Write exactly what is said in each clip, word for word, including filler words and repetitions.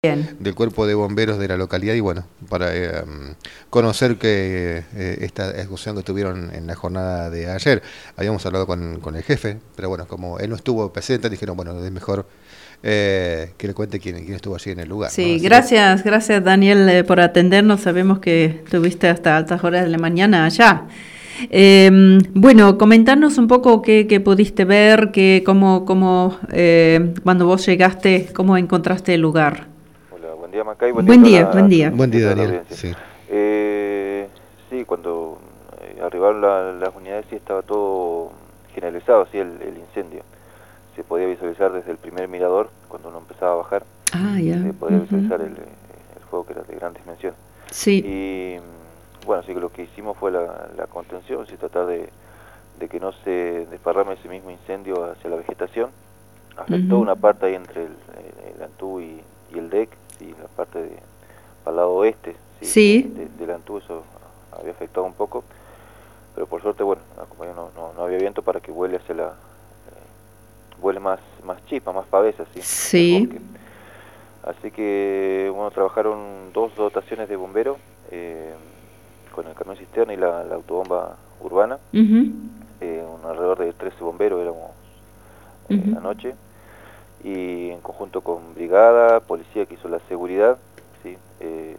Bien. del cuerpo de bomberos de la localidad y bueno, para eh, conocer que eh, esta discusión que tuvieron en la jornada de ayer. Habíamos hablado con, con el jefe, pero bueno, como él no estuvo presente, dijeron, bueno, es mejor eh, que le cuente quién, quién estuvo allí en el lugar, ¿no? Sí, Así que, gracias, gracias Daniel eh, por atendernos. Sabemos que estuviste hasta altas horas de la mañana allá. Eh, bueno, comentarnos un poco qué, qué pudiste ver, qué, cómo, cómo eh, cuando vos llegaste, cómo encontraste el lugar. Hola, buen día Macay, buen día a Buen toda día, la, buen día. buen buen día a día, toda la Daniel. audiencia. Sí. Eh, sí, cuando eh, arribaron la- las unidades sí estaba todo generalizado, sí, el, el incendio. Se podía visualizar desde el primer mirador, cuando uno empezaba a bajar, Ah, ya. se podía Uh-huh. visualizar el, el fuego que era de gran dimensión. Sí. Y bueno, así que lo que hicimos fue la, la contención, sí, tratar de, de que no se desparrame ese mismo incendio hacia la vegetación. Afectó Uh-huh. una parte ahí entre el, el, el Antú y, y el D E C, sí, la parte de, para el lado oeste, sí, Sí. de, del Antú, eso había afectado un poco, pero por suerte, bueno, no, no, no había viento para que vuele hacia la, eh, vuele más, más chispa, más pavesa, sí, hacia el Sí. bosque. Así que, bueno, trabajaron dos dotaciones de bomberos, eh, con el camión cisterna y la, la autobomba urbana, Uh-huh. eh, un alrededor de trece bomberos éramos eh, Uh-huh. anoche, y en conjunto con brigada, policía que hizo la seguridad, sí, eh,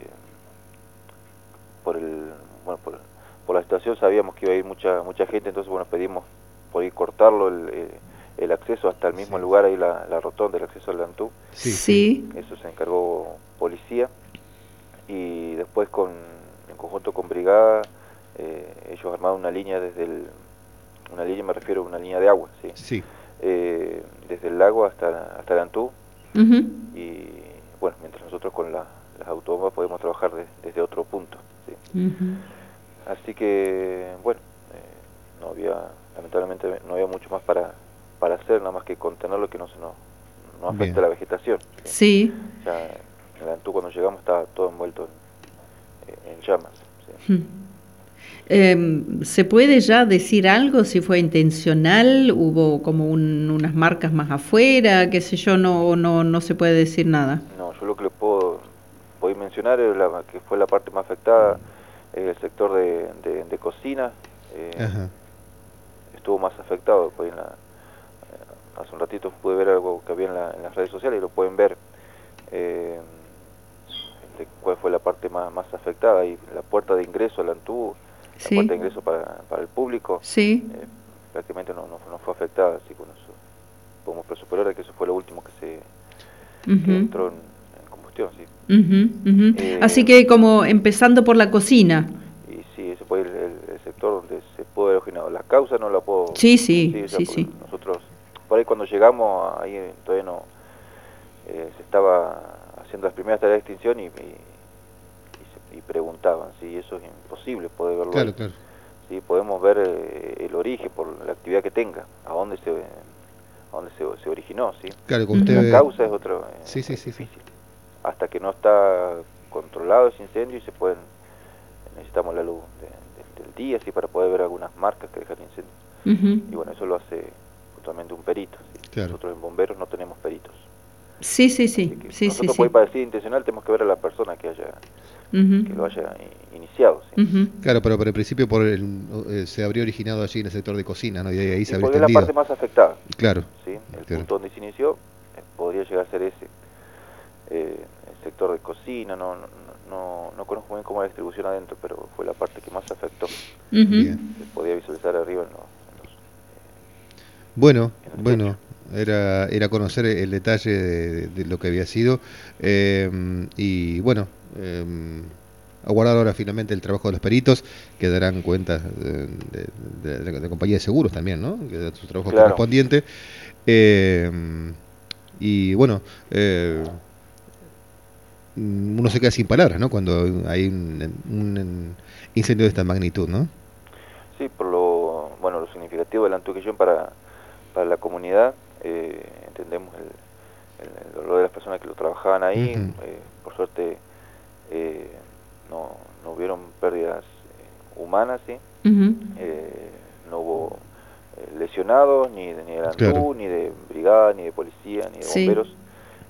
por el, bueno, por, por la situación sabíamos que iba a ir mucha mucha gente, entonces bueno, pedimos por ir cortarlo el, el, el acceso hasta el mismo Sí. lugar, ahí la, la rotonda, el acceso al Antú. Sí, Sí. Eso se encargó policía, y después con en conjunto con brigada, eh, ellos armaron una línea desde el, una línea, me refiero a una línea de agua, sí, sí. eh, desde el lago hasta, hasta el Antú, Uh-huh. y bueno, mientras nosotros con la, las autobombas podemos trabajar de, desde otro punto, ¿sí? Uh-huh. Así que bueno, eh, no había, lamentablemente no había mucho más para, para hacer, nada más que contenerlo, que no se nos no afecte Bien. la vegetación, ¿sí? Sí. Ya en el Antú cuando llegamos estaba todo envuelto en, en llamas, ¿sí? Uh-huh. Eh, ¿Se puede ya decir algo si fue intencional? ¿Hubo como un, unas marcas más afuera? ¿Qué sé yo? No, no, no se puede decir nada. No, yo lo que le puedo, puedo mencionar es la, que fue la parte más afectada, es el sector de, de, de cocina, eh, Ajá. estuvo más afectado. Pues en la, eh, hace un ratito pude ver algo que había en, la, en las redes sociales y lo pueden ver, eh, de cuál fue la parte más, más afectada, y la puerta de ingreso al Antú, la Sí. puerta de ingreso para, para el público, Sí. eh, prácticamente no, no, no fue afectada, así que bueno, eso podemos presuponer que eso fue lo último que se Uh-huh. que entró en, en combustión, sí. Uh-huh. Uh-huh. Eh, Así que como empezando por la cocina. Y sí, ese fue el, el, el sector donde se pudo haber originado. La causa no la puedo... Sí, sí, Sí, o sea, sí, sí. nosotros, por ahí cuando llegamos, ahí todavía no... Eh, se estaba haciendo las primeras tareas de extinción y, y, y, se, y preguntaban, sí, eso es imposible poder verlo Claro, ahí. claro. Sí, podemos ver eh, el origen por la actividad que tenga, a dónde se, a dónde se, se originó, sí. Claro, como Ujú. usted La ve. causa es otro, eh, Sí, sí, es sí, sí. difícil. Hasta que no está controlado ese incendio y se pueden... necesitamos la luz de, de, del día, así, para poder ver algunas marcas que deja el incendio. Uh-huh. Y bueno, eso lo hace justamente un perito, ¿sí? Claro. Nosotros en bomberos no tenemos peritos. Sí, sí, Así sí. que Sí, sí, nosotros, sí. por ahí, para decir intencional, tenemos que ver a la persona que haya Uh-huh. que lo haya i- iniciado, ¿sí? Uh-huh. Claro, pero, pero en principio por el, eh, se habría originado allí en el sector de cocina, ¿no? Y ahí, ahí se Y habría porque es la extendido. parte más afectada, Claro. ¿sí? El Claro. punto donde se inició eh, podría llegar a ser ese. Eh, el sector de cocina, no, no, no, no conozco bien cómo es la distribución adentro, pero fue la parte que más afectó. Uh-huh. Bien. Se podía visualizar arriba en los... En los Bueno, en el bueno, techo. era, era conocer el detalle de, de lo que había sido. eh, y bueno, eh, aguardar ahora finalmente el trabajo de los peritos, que darán cuenta de, de, de, de la compañía de seguros también, ¿no? Que da su trabajo Claro. correspondiente. Eh, y bueno, eh, uno se queda sin palabras, ¿no? Cuando hay un, un incendio de esta magnitud, ¿no? Sí, por lo, bueno, lo significativo de la Antúquillón para, para la comunidad, eh, entendemos el, el, el dolor de las personas que lo trabajaban ahí. Uh-huh. eh, por suerte eh, no, no hubieron pérdidas eh, humanas, ¿sí? Uh-huh. Eh, no hubo eh, lesionados, ni de, ni de Antú, Claro. ni de brigada, ni de policía, ni de Sí. bomberos.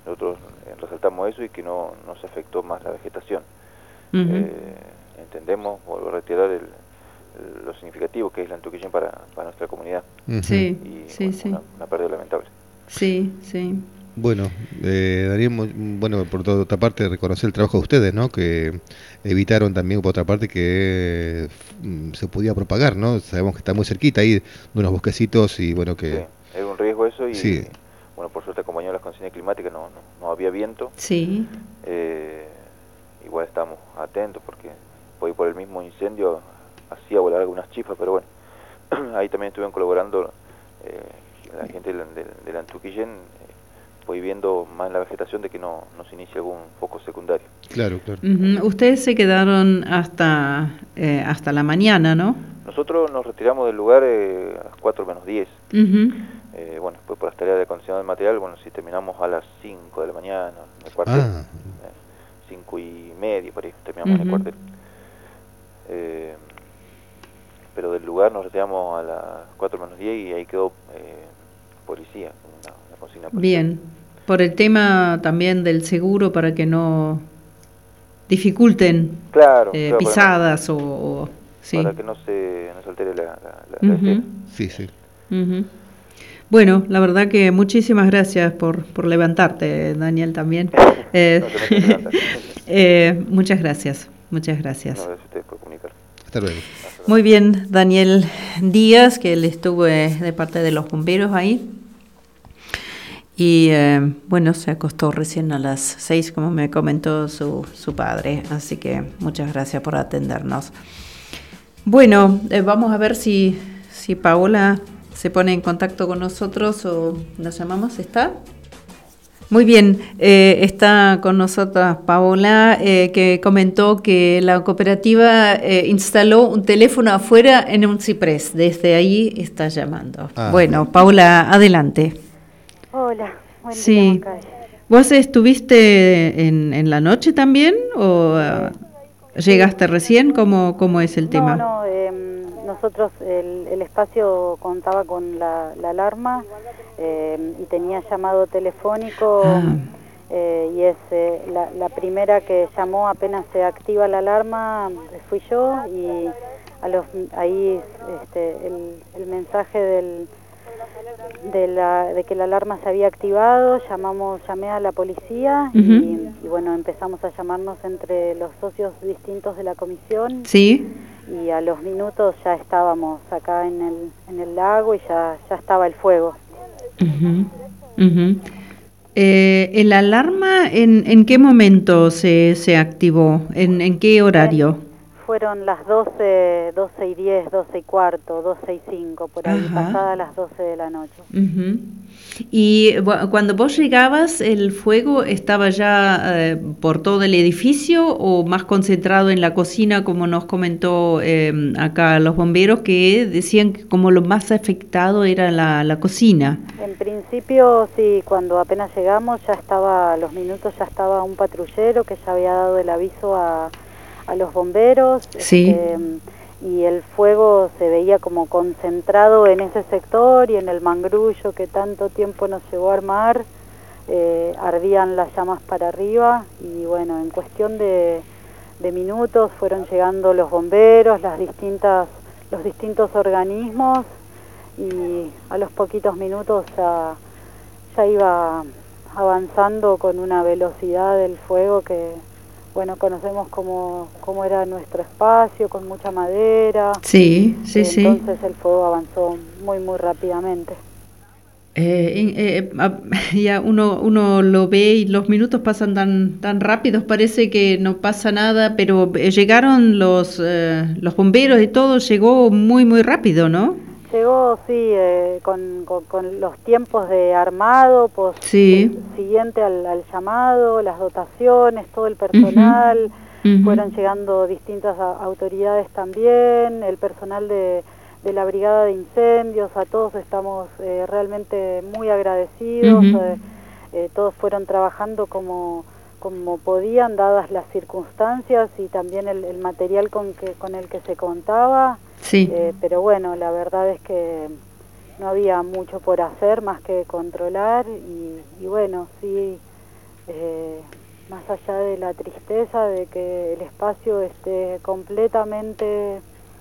nosotros eh, resaltamos eso y que no, no se afectó más la vegetación. Uh-huh. eh, entendemos, vuelvo a retirar el, el, lo significativo que es la Antuquillén para, para nuestra comunidad. Uh-huh. Sí, y, sí, bueno, sí. Una, una pérdida lamentable. Sí, sí. Bueno, eh, Daniel, bueno, por toda otra parte, reconocer el trabajo de ustedes, ¿no? Que evitaron también, por otra parte, que eh, se podía propagar, ¿no? Sabemos que está muy cerquita ahí de unos bosquecitos y, bueno, que... Sí, era un riesgo eso y, sí. bueno, por suerte acompañado de las condiciones climáticas, no, no, no había viento. Sí. Eh, igual estamos atentos porque hoy por el mismo incendio hacía volar algunas chispas, pero bueno, ahí también estuvieron colaborando eh, la gente del, del, del Antuquillén, voy viendo más en la vegetación de que no, no se inicie algún foco secundario. Claro, claro. Uh-huh. Ustedes se quedaron hasta eh, hasta la mañana, ¿no? Nosotros nos retiramos del lugar eh, a las cuatro menos diez. Uh-huh. eh, bueno, después por las tareas de acondicionado del material, bueno, si terminamos a las cinco de la mañana, en el cuartel, ah. eh, cinco y media, por ahí terminamos uh-huh. en el cuartel. Eh, pero del lugar nos retiramos a las cuatro menos diez y ahí quedó eh, policía, una, una consigna policial. Bien, por el tema también del seguro para que no dificulten claro, eh, claro, pisadas para, o, o sí. Para que no se, no se altere la, la, la uh-huh. Sí, sí. Uh-huh. Bueno, la verdad que muchísimas gracias por, por levantarte, Daniel, también. eh, no eh, muchas gracias, muchas gracias. No, gracias a ustedes por comunicar. Hasta luego. Muy bien, Daniel Díaz, que él estuvo de parte de los bomberos ahí. Y eh, bueno, se acostó recién a las seis, como me comentó su, su padre. Así que muchas gracias por atendernos. Bueno, eh, vamos a ver si, si Paola se pone en contacto con nosotros o nos llamamos. ¿Está? Muy bien, eh, está con nosotros Paola, eh, que comentó que la cooperativa eh, instaló un teléfono afuera en un ciprés. Desde ahí está llamando. Ah. Bueno, Paola, adelante. Hola, buen día, sí. ¿Vos estuviste en, en la noche también o uh, llegaste recién? ¿Cómo, cómo es el no, tema? No, eh, nosotros, el, el espacio contaba con la, la alarma eh, y tenía llamado telefónico ah. eh, y es eh, la, la primera que llamó apenas se activa la alarma, fui yo y a los ahí este, el, el mensaje del... De, la, de que la alarma se había activado, llamamos, llamé a la policía uh-huh. y, y bueno, empezamos a llamarnos entre los socios distintos de la comisión. Sí. Y a los minutos ya estábamos acá en el, en el lago y ya, ya estaba el fuego. Uh-huh. Uh-huh. Eh, ¿El alarma en, en qué momento se, se activó? ¿En, en qué horario? Fueron las doce, doce y diez, doce y cuarto, doce y cinco, por ahí, Ajá. pasadas las doce de la noche. Uh-huh. Y bueno, cuando vos llegabas, ¿el fuego estaba ya eh, por todo el edificio o más concentrado en la cocina, como nos comentó eh, acá los bomberos, que decían que como lo más afectado era la, la cocina? En principio, sí, cuando apenas llegamos, ya estaba, a los minutos ya estaba un patrullero que ya había dado el aviso a... a los bomberos, sí. este, y el fuego se veía como concentrado en ese sector y en el mangrullo que tanto tiempo nos llevó a armar, eh, ardían las llamas para arriba y bueno, en cuestión de, de minutos fueron llegando los bomberos, las distintas, los distintos organismos y a los poquitos minutos ya, ya iba avanzando con una velocidad del fuego que bueno, conocemos cómo, cómo era nuestro espacio, con mucha madera. Sí, sí, eh, sí. Entonces el fuego avanzó muy, muy rápidamente. Eh, eh, ya uno, uno lo ve y los minutos pasan tan, tan rápidos, parece que no pasa nada, pero llegaron los, eh, los bomberos y todo, llegó muy, muy rápido, ¿no? Llegó, sí, eh, con, con, con los tiempos de armado, pues, sí. siguiente al, al llamado, las dotaciones, todo el personal, uh-huh. Uh-huh. Fueron llegando distintas a, autoridades también, el personal de, de la brigada de incendios, a todos estamos eh, realmente muy agradecidos, uh-huh. eh, eh, todos fueron trabajando como, como podían, dadas las circunstancias y también el, el material con, que, con el que se contaba. Sí. Eh, pero bueno, la verdad es que no había mucho por hacer más que controlar y, y bueno, sí, eh, más allá de la tristeza de que el espacio esté completamente...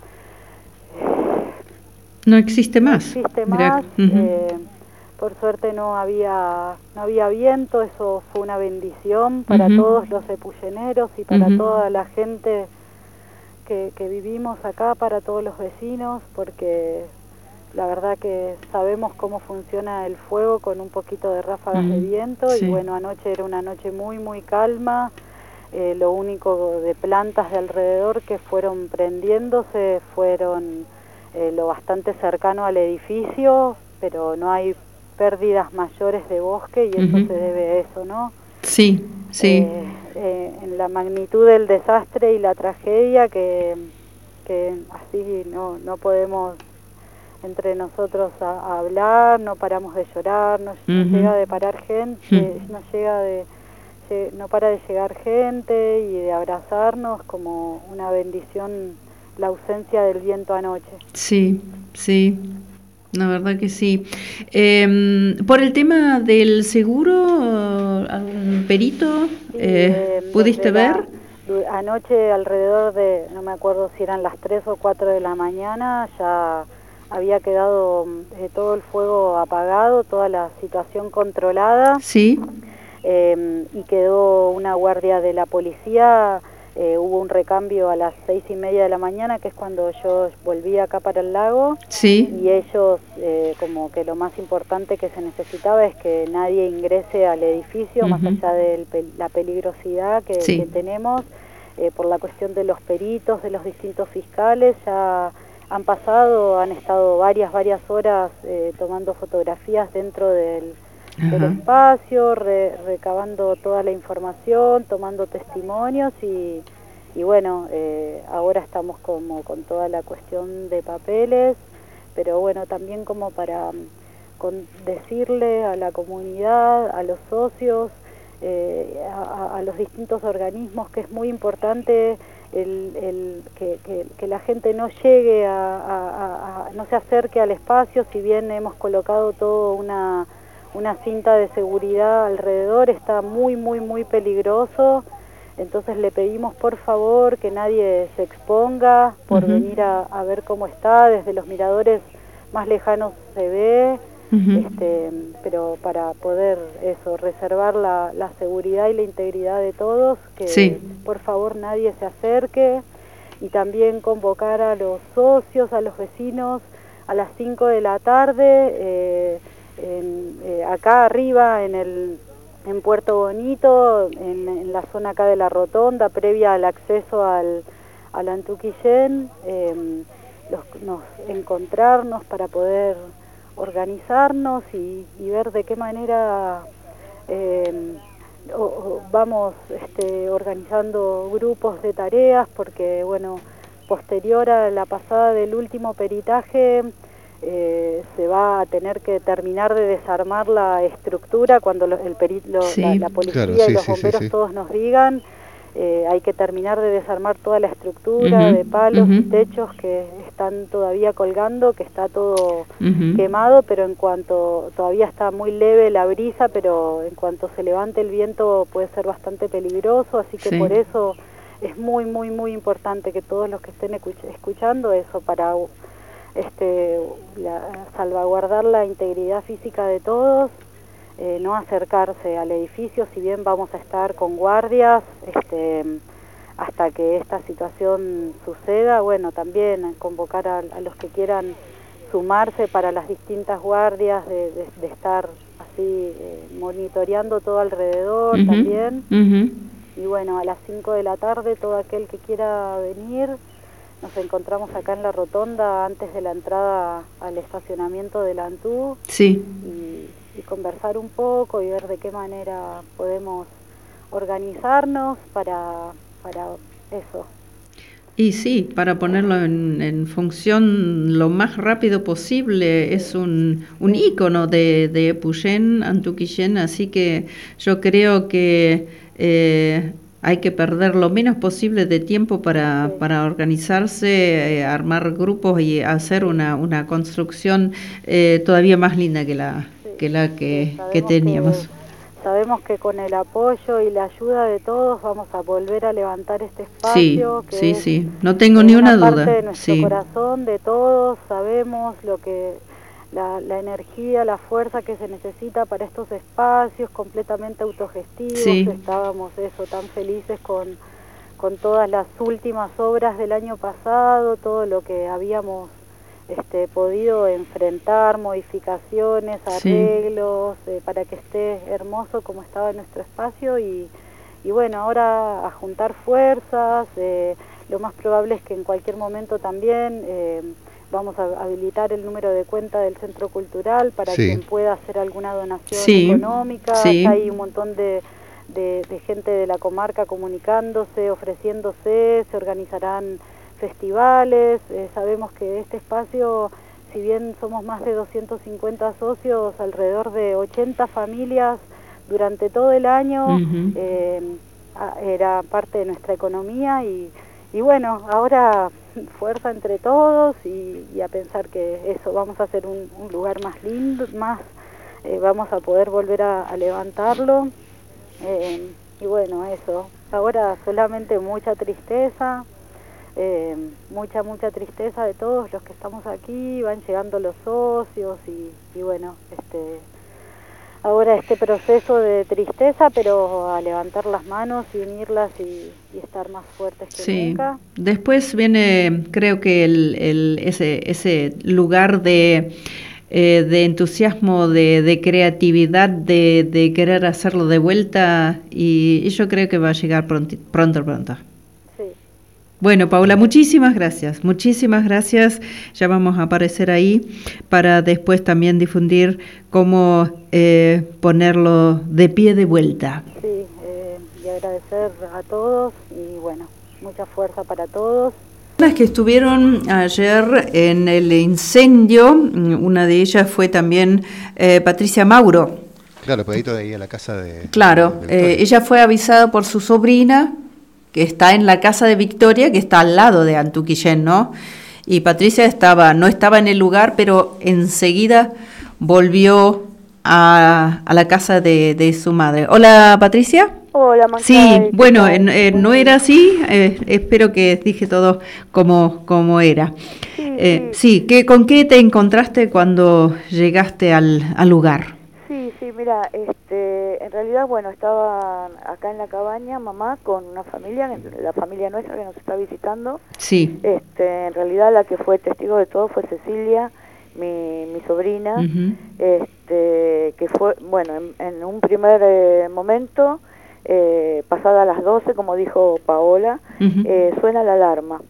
No existe más. No existe más. Uh-huh. eh, por suerte no había no había viento, eso fue una bendición para uh-huh. todos los epulleneros y para uh-huh. toda la gente que, que vivimos acá, para todos los vecinos, porque la verdad que sabemos cómo funciona el fuego con un poquito de ráfagas uh-huh. de viento, sí. Y bueno, anoche era una noche muy muy calma. Eh, lo único de plantas de alrededor que fueron prendiéndose fueron eh, lo bastante cercano al edificio, pero no hay pérdidas mayores de bosque y eso uh-huh. se debe a eso, ¿no? Sí, sí. Eh, eh, en la magnitud del desastre y la tragedia que, que así no, no podemos entre nosotros a, a hablar, no paramos de llorar, no, uh-huh. no llega de parar gente, uh-huh. no llega de... no para de llegar gente y de abrazarnos, como una bendición la ausencia del viento anoche. Sí, sí, la verdad que sí. Eh, por el tema del seguro, ¿algún perito sí, eh, eh, pudiste ver? La, anoche alrededor de, no me acuerdo si eran las tres o cuatro de la mañana, ya había quedado eh, todo el fuego apagado, toda la situación controlada. Sí. Eh, y quedó una guardia de la policía, eh, hubo un recambio a las seis y media de la mañana, que es cuando yo volví acá para el lago, sí. Y ellos, eh, como que lo más importante que se necesitaba es que nadie ingrese al edificio, uh-huh. más allá de la peligrosidad que, sí. que tenemos, eh, por la cuestión de los peritos, de los distintos fiscales, ya han pasado, han estado varias, varias horas eh, tomando fotografías dentro del del uh-huh. espacio, re, recabando toda la información, tomando testimonios y, y bueno, eh, ahora estamos como con toda la cuestión de papeles, pero bueno, también como para con, decirle a la comunidad, a los socios, eh, a, a los distintos organismos que es muy importante el, el que, que, que la gente no llegue a, a, a, no se acerque al espacio, si bien hemos colocado todo una una cinta de seguridad alrededor, está muy, muy, muy peligroso, entonces le pedimos por favor que nadie se exponga por uh-huh. venir a, a ver cómo está, desde los miradores más lejanos se ve, uh-huh. este, pero para poder eso, reservar la, la seguridad y la integridad de todos, que sí. por favor nadie se acerque, y también convocar a los socios, a los vecinos, a las cinco de la tarde, eh, En, eh, acá arriba en el en Puerto Bonito, en, en la zona acá de la rotonda, previa al acceso al, al Antuquillén, eh, los, nos, encontrarnos para poder organizarnos y, y ver de qué manera eh, o, o vamos este, organizando grupos de tareas, porque bueno, posterior a la pasada del último peritaje, Eh, se va a tener que terminar de desarmar la estructura cuando lo, el peri, lo, sí, la, la policía claro, sí, y los sí, bomberos sí, sí. todos nos digan, eh, hay que terminar de desarmar toda la estructura uh-huh, de palos uh-huh. y techos que están todavía colgando, que está todo uh-huh. quemado, pero en cuanto todavía está muy leve la brisa, pero en cuanto se levante el viento puede ser bastante peligroso, así que sí. por eso es muy, muy, muy importante que todos los que estén escuchando eso, para este la, salvaguardar la integridad física de todos, eh, no acercarse al edificio, si bien vamos a estar con guardias este, hasta que esta situación suceda, bueno, también convocar a, a los que quieran sumarse para las distintas guardias, de, de, de estar así eh, monitoreando todo alrededor uh-huh, también, uh-huh. y bueno, a las cinco de la tarde todo aquel que quiera venir. Nos encontramos acá en la rotonda antes de la entrada al estacionamiento del Antú, sí. y, y conversar un poco y ver de qué manera podemos organizarnos para, para eso. Y sí, para ponerlo en, en función lo más rápido posible, es un, un ícono de, de Epuyén, Antuquillén, así que yo creo que eh, hay que perder lo menos posible de tiempo para, sí. para organizarse, eh, armar grupos y hacer una, una construcción eh, todavía más linda que la sí. que, la que, que teníamos. Que sabemos que con el apoyo y la ayuda de todos vamos a volver a levantar este espacio. Sí, que sí, es, sí, no tengo ni una, una duda. parte de nuestro Sí. corazón, de todos, sabemos lo que la, la energía, la fuerza que se necesita para estos espacios completamente autogestivos. Sí. Estábamos eso, tan felices con, con todas las últimas obras del año pasado, todo lo que habíamos este, podido enfrentar, modificaciones, arreglos, sí. eh, para que esté hermoso como estaba nuestro espacio y, y bueno, ahora a juntar fuerzas, eh, lo más probable es que en cualquier momento también eh, vamos a habilitar el número de cuenta del Centro Cultural para sí. quien pueda hacer alguna donación sí. económica. Sí. Hay un montón de, de, de gente de la comarca comunicándose, ofreciéndose, se organizarán festivales. Eh, sabemos que este espacio, si bien somos más de doscientos cincuenta socios, alrededor de ochenta familias durante todo el año, uh-huh. eh, era parte de nuestra economía y, y bueno, ahora fuerza entre todos y, y a pensar que eso, vamos a hacer un, un lugar más lindo, más eh, vamos a poder volver a, a levantarlo eh, y bueno, eso, ahora solamente mucha tristeza, eh, mucha, mucha tristeza de todos los que estamos aquí, van llegando los socios y, y bueno, este... ahora este proceso de tristeza, pero a levantar las manos y unirlas y, y estar más fuertes que sí. nunca. Después viene, creo que el, el ese ese lugar de eh, de entusiasmo, de, de creatividad, de, de querer hacerlo de vuelta y, y yo creo que va a llegar pronto, pronto, pronto. Bueno, Paula, muchísimas gracias, muchísimas gracias. Ya vamos a aparecer ahí para después también difundir cómo eh, ponerlo de pie de vuelta. Sí, eh, y agradecer a todos y bueno, mucha fuerza para todos. Las que estuvieron ayer en el incendio, una de ellas fue también eh, Patricia Mauro. Claro, pedito de ahí a la casa de... Claro, de, de eh, ella fue avisada por su sobrina, que está en la casa de Victoria, que está al lado de Antuquillén, ¿no? Y Patricia estaba, no estaba en el lugar, pero enseguida volvió a, a la casa de, de su madre. Hola, Patricia. Hola, Mancay. Sí, bueno, eh, eh, no era así, eh, espero que dije todo como, como era. Sí, eh, sí. sí ¿qué, ¿con qué te encontraste cuando llegaste al, al lugar? Sí, sí, mira, este, en realidad, bueno, estaba acá en la cabaña, mamá, con una familia, la familia nuestra que nos está visitando. Sí. Este, en realidad la que fue testigo de todo fue Cecilia, mi, mi sobrina, uh-huh. este, que fue, bueno, en, en un primer eh, momento, eh, pasada las doce, como dijo Paola, uh-huh. eh, suena la alarma.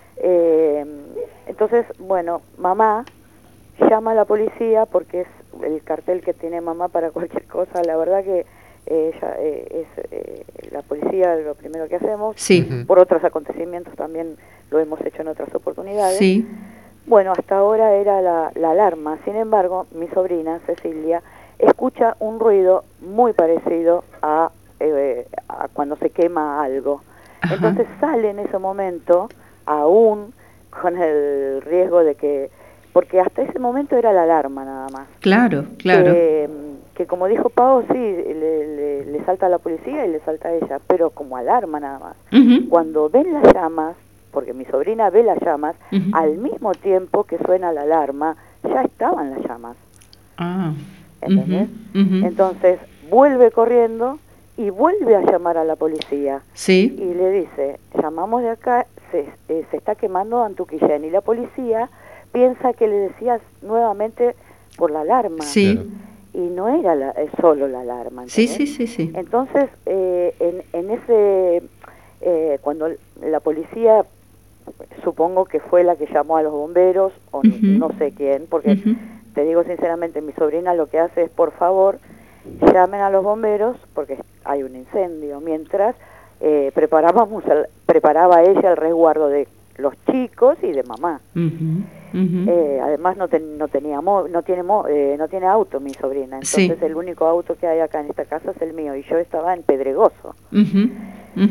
Eh, entonces, bueno, mamá llama a la policía porque es el cartel que tiene mamá para cualquier cosa. La verdad que eh, ella eh, es eh, la policía lo primero que hacemos. Sí. Por otros acontecimientos también lo hemos hecho en otras oportunidades. Sí. Bueno, hasta ahora era la, la alarma. Sin embargo, mi sobrina Cecilia escucha un ruido muy parecido a, eh, a cuando se quema algo. Ajá. Entonces sale en ese momento, aún con el riesgo de que... porque hasta ese momento era la alarma nada más. Claro, claro. Que, que como dijo Pau, sí, le, le, le salta a la policía y le salta a ella, pero como alarma nada más. Uh-huh. Cuando ven las llamas, porque mi sobrina ve las llamas, uh-huh. al mismo tiempo que suena la alarma, ya estaban las llamas. Ah. ¿Entendés? Uh-huh. Uh-huh. Entonces, vuelve corriendo y vuelve a llamar a la policía. Sí. Y le dice, llamamos de acá, se, eh, se está quemando Antuquillén, y la policía piensa que le decías nuevamente por la alarma. Sí. Claro. Y no era la, eh, solo la alarma. Sí, sí, sí, sí. Entonces, eh, en, en ese, eh, cuando la policía, supongo que fue la que llamó a los bomberos, o uh-huh. no sé quién, porque uh-huh. te digo sinceramente, mi sobrina lo que hace es, por favor, llamen a los bomberos, porque hay un incendio, mientras eh, preparábamos el, preparaba ella el resguardo de los chicos y de mamá. Uh-huh. Uh-huh. Eh, además no, ten, no tenía mo, no tiene mo, eh, no tiene auto mi sobrina, entonces sí. el único auto que hay acá en esta casa es el mío y yo estaba en Pedregoso. Uh-huh. Uh-huh.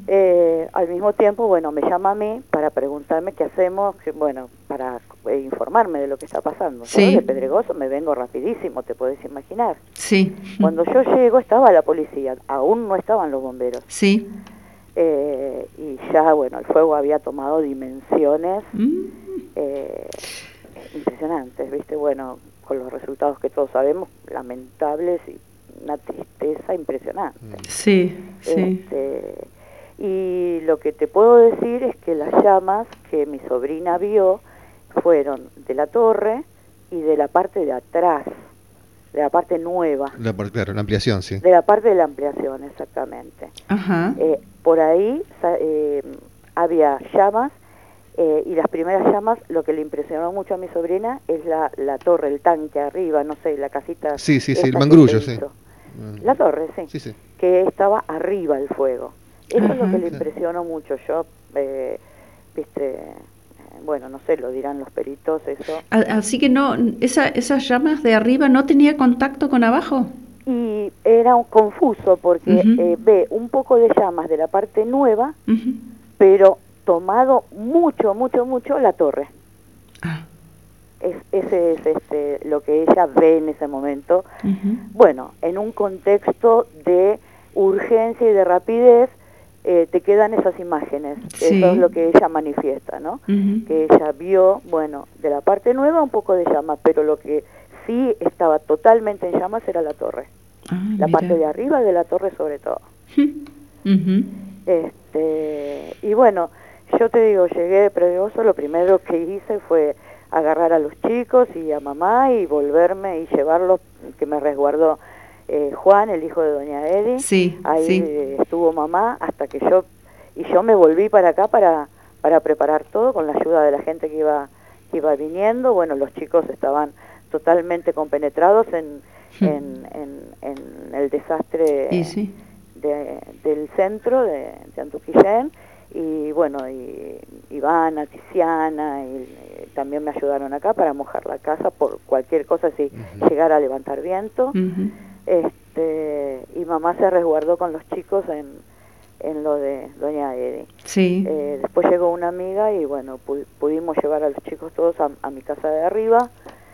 Eh, al mismo tiempo, bueno, me llama a mí para preguntarme qué hacemos, que, bueno, para eh, informarme de lo que está pasando. Sí. Yo de Pedregoso me vengo rapidísimo, te podés imaginar. Sí. Cuando yo llego estaba la policía, aún no estaban los bomberos. Sí. Eh, y ya, bueno, el fuego había tomado dimensiones Mm. eh, impresionantes, ¿viste? Bueno, con los resultados que todos sabemos, lamentables y una tristeza impresionante. Sí, sí. Este, y lo que te puedo decir es que las llamas que mi sobrina vio fueron de la torre y de la parte de atrás, de la parte nueva. La, claro, la ampliación, sí. De la parte de la ampliación, exactamente. Ajá. Eh, por ahí eh, había llamas eh, y las primeras llamas, lo que le impresionó mucho a mi sobrina es la, la torre, el tanque arriba, no sé, la casita. Sí, sí, sí, el esta que mangrullo, se sí. hizo. La torre, sí, Sí, sí. que estaba arriba el fuego. Eso Ajá. es lo que le Claro. impresionó mucho. Yo, eh, viste, eh, bueno, no sé, lo dirán los peritos, eso. A- Así que no, esa, esas llamas de arriba no tenía contacto con abajo. Y era un confuso porque Ujú. eh, ve un poco de llamas de la parte nueva, Ujú. pero tomado mucho, mucho, mucho la torre. Ah. Es, ese es este, lo que ella ve en ese momento. Ujú. Bueno, en un contexto de urgencia y de rapidez, eh, te quedan esas imágenes. Sí. Eso es lo que ella manifiesta, ¿no? Ujú. Que ella vio, bueno, de la parte nueva un poco de llamas, pero lo que sí estaba totalmente en llamas era la torre. Ah, La mira. parte de arriba de la torre sobre todo. Ujú. Este, y bueno, yo te digo, llegué de Pedregoso, lo primero que hice fue agarrar a los chicos y a mamá y volverme y llevarlos, que me resguardó eh, Juan, el hijo de doña Edi. Sí, Ahí sí. eh, estuvo mamá hasta que yo, y yo me volví para acá para, para preparar todo con la ayuda de la gente que iba, que iba viniendo. Bueno, los chicos estaban totalmente compenetrados en, en, en, en el desastre Y sí. de, del centro de, de Antuquillén. Y bueno, y Ivana, Tiziana, y, y también me ayudaron acá para mojar la casa por cualquier cosa, si Ujú. llegara a levantar viento. Ujú. Este, y mamá se resguardó con los chicos en, en lo de doña Edi. Sí. Eh, después llegó una amiga y bueno, pu- pudimos llevar a los chicos todos a, a mi casa de arriba.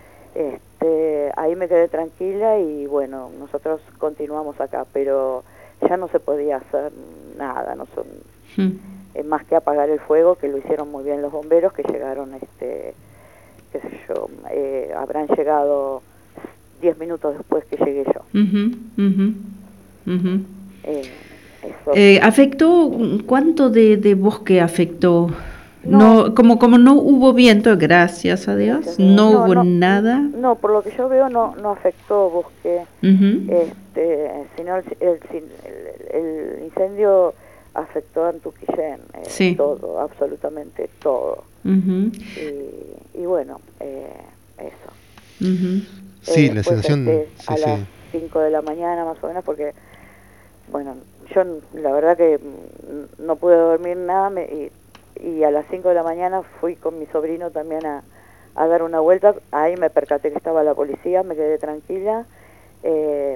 Este, ahí me quedé tranquila y bueno, nosotros continuamos acá, pero ya no se podía hacer nada, no son, Mm. eh, más que apagar el fuego, que lo hicieron muy bien los bomberos, que llegaron, este, qué sé yo, eh, habrán llegado diez minutos después que llegué yo. Ujú, ujú, ujú. Eh, eso. Eh, ¿afectó? ¿Cuánto de, de bosque afectó? No. No, como, como no hubo viento, gracias a Dios, Gracias a Dios. no, hubo nada. No, por lo que yo veo no, no afectó bosque, Ujú. este, sino el, el, el, el incendio afectó a Antuquillén, eh, Sí. todo, absolutamente todo. Ujú, Y, y bueno, eh, eso. ujú. Sí, Eh, la después, sensación, este, sí, a las sí. cinco de la mañana más o menos, porque, bueno, yo n- la verdad que mm, no pude dormir nada, me, y, y a las cinco de la mañana fui con mi sobrino también a, a dar una vuelta. Ahí me percaté que estaba la policía, me quedé tranquila, eh,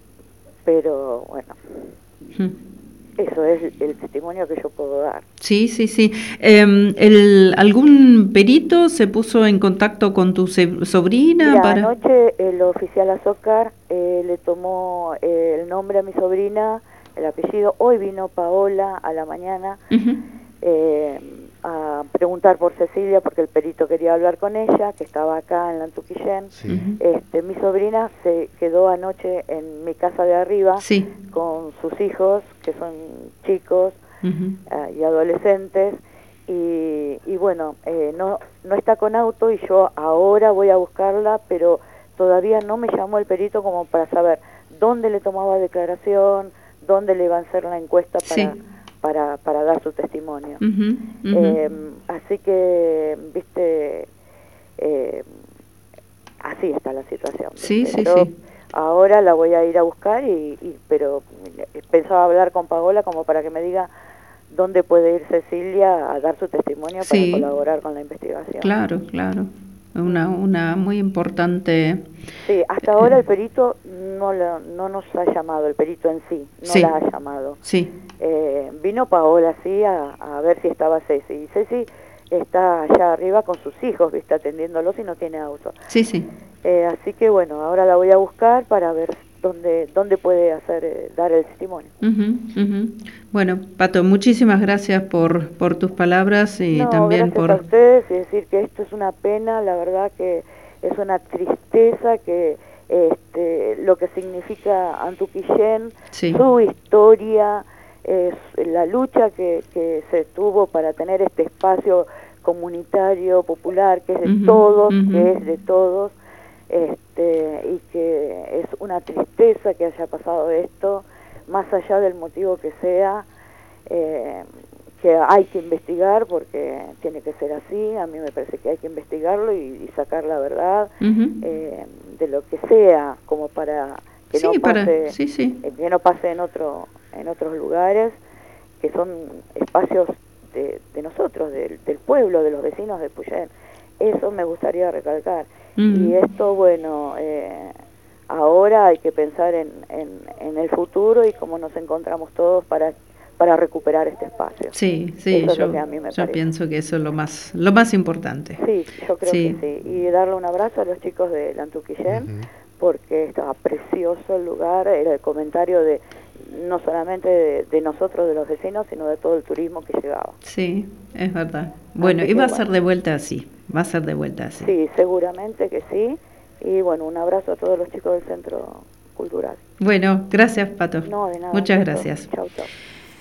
pero bueno, Ujú. eso es el testimonio que yo puedo dar. Sí, sí, sí. Eh, el, ¿algún perito se puso en contacto con tu se- sobrina? Mira, para... anoche el oficial Azócar eh, le tomó eh, el nombre a mi sobrina, el apellido. Hoy vino Paola a la mañana Ujú. eh, a preguntar por Cecilia porque el perito quería hablar con ella, que estaba acá en la Antuquillén. Sí. Ujú. Este, mi sobrina se quedó anoche en mi casa de arriba Sí. con sus hijos, que son chicos Ujú. eh, y adolescentes, y, y bueno, eh, no, no está con auto y yo ahora voy a buscarla, pero todavía no me llamó el perito como para saber dónde le tomaba declaración, dónde le iban a hacer la encuesta para, Sí. para, para dar su testimonio. Ujú, ujú. Eh, así que, viste, eh, así está la situación. Sí, ¿viste? sí, Yo sí. ahora la voy a ir a buscar, y, y pero pensaba hablar con Paola como para que me diga dónde puede ir Cecilia a dar su testimonio Sí. para colaborar con la investigación. Claro, claro. una, una muy importante... Sí, hasta ahora el perito no, lo, no nos ha llamado, el perito en sí, no sí. la ha llamado. Sí. Eh, vino Paola, sí, a, a ver si estaba Ceci, y Ceci está allá arriba con sus hijos, ¿viste? Atendiéndolos y no tiene auto. Sí, sí. Eh, así que bueno, ahora la voy a buscar para ver dónde, dónde puede hacer, eh, dar el testimonio. Uh-huh, uh-huh. Bueno, Pato, muchísimas gracias por, por tus palabras y no, también gracias por... a ustedes, y decir que esto es una pena, la verdad que es una tristeza que este, lo que significa Antuquillén, sí. su historia, eh, la lucha que, que se tuvo para tener este espacio comunitario, popular, que es de uh-huh, todos, uh-huh. que es de todos, este, y que es una tristeza que haya pasado esto, más allá del motivo que sea, eh, que hay que investigar porque tiene que ser así, a mí me parece que hay que investigarlo y, y sacar la verdad uh-huh. eh, de lo que sea, como para que sí, no pase, para, sí, sí. Eh, que no pase en otro, en otros lugares, que son espacios de, de nosotros, del, del pueblo, de los vecinos de Puyén. Eso me gustaría recalcar. Uh-huh. Y esto, bueno, eh, ahora hay que pensar en, en, en el futuro y cómo nos encontramos todos para para recuperar este espacio. Sí, sí, eso yo, es lo que a mí me yo pienso que eso es lo más lo más importante. Sí, yo creo sí. que sí. Y darle un abrazo a los chicos de Antuquillén, uh-huh. porque estaba precioso el lugar, era el comentario de no solamente de, de nosotros, de los vecinos, sino de todo el turismo que llegaba. Sí, es verdad. Bueno, así y va a ser bueno. de vuelta así, va a ser de vuelta así. Sí, seguramente que sí. Y bueno, un abrazo a todos los chicos del Centro Cultural. Bueno, gracias, Pato. No, de nada. Muchas gracias. Chau, chau.